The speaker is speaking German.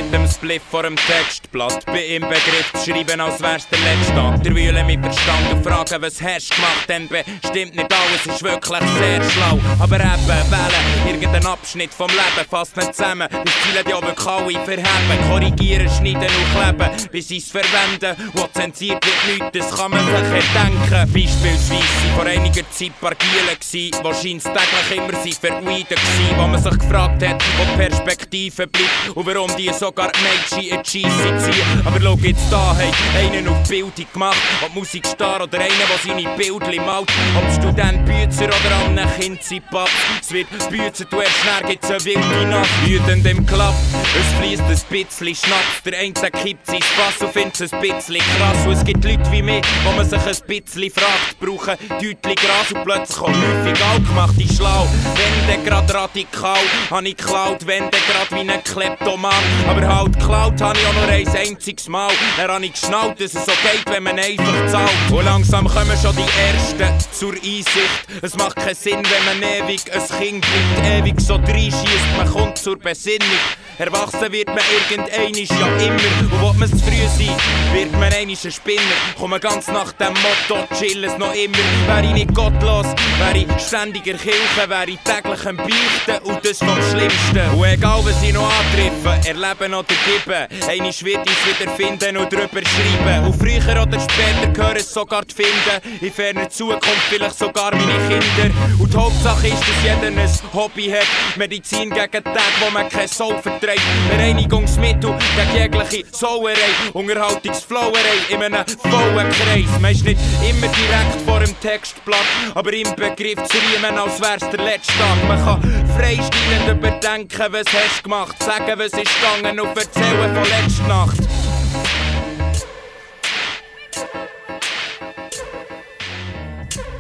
mit dem Spliff vor dem Textblatt. Bin im Begriff zu schreiben, als wär's der letzte Tag. Der Wühle mit Verstand und fragen, was hast du gemacht? Denn bestimmt nicht alles ist wirklich sehr schlau. Aber eben wählen, irgendeinen Abschnitt vom Leben fast nicht zusammen. Das Ziel ja wirklich alle verheben. Korrigieren, schneiden und kleben, bis sie's verwenden. Wo zensiert wird nichts, das kann man sich erdenken. Beispielsweise sind vor einiger Zeit paar Gielen gsi, wahrscheinlich täglich immer sie verweiden gsi, wo man sich gefragt hat, wo die Perspektive bleibt und warum die sogar die Mädchen in die Scheisse ziehen. Aber schau jetzt da, hey, einen auf Bildung gemacht, ob Musikstar oder einer, der seine Bildchen malt, ob Student Bützer oder an einem Kind sein Papp. Es wird Bützer, du erst schnell gibt's eine wilde Nacht, wütend im Klapp, es fließt ein bisschen Schnaps, der eine kippt sein Fass und find's ein bisschen krass. Und es gibt Leute wie mich, wo man sich ein bisschen fragt, brauchen deutlich Gras und plötzlich auch häufig auch gemacht, ich schlau. Wenn der grad radikal, hab ich geklaut, wenn der grad wie ein Kleptoman. Aber halt geklaut hab ich auch nur ein einziges Mal. Dann hab ich geschnallt, dass es so geht, wenn man einfach zahlt. Und langsam kommen schon die Ersten zur Einsicht. Es macht keinen Sinn, wenn man ewig ein Kind bleibt, ewig so reinschiesst, man kommt zur Besinnung. Erwachsen wird man irgendeinisch ja immer. Und will man zu früh sein, wird man einisch ein Spinner. Komme ganz nach dem Motto, chill es noch immer. Wär ich nicht gottlos, wär ich ständiger Kirche, wär ich täglich am Beichten und das vom Schlimmsten. Und egal was ich noch antreffen, erleben oder geben, einisch wird ich's wieder finden und drüber schreiben. Und früher oder später gehört es sogar zu finden, in ferner Zukunft vielleicht sogar meine Kinder. Und die Hauptsache ist, dass jeder ein Hobby hat, Medizin gegen Tage, wo man kein Soul verträgt, Reinigungsmittel gegen jegliche Sauerei, Unterhaltungsflowerei in einem vollen Kreis. Man ist nicht immer direkt vor dem Textblatt, aber im Begriff zu riemen, als wär's der letzte Tag. Man kann freistilend überdenken, was hast du gemacht, sagen, was ist gegangen und erzählen von letzter Nacht.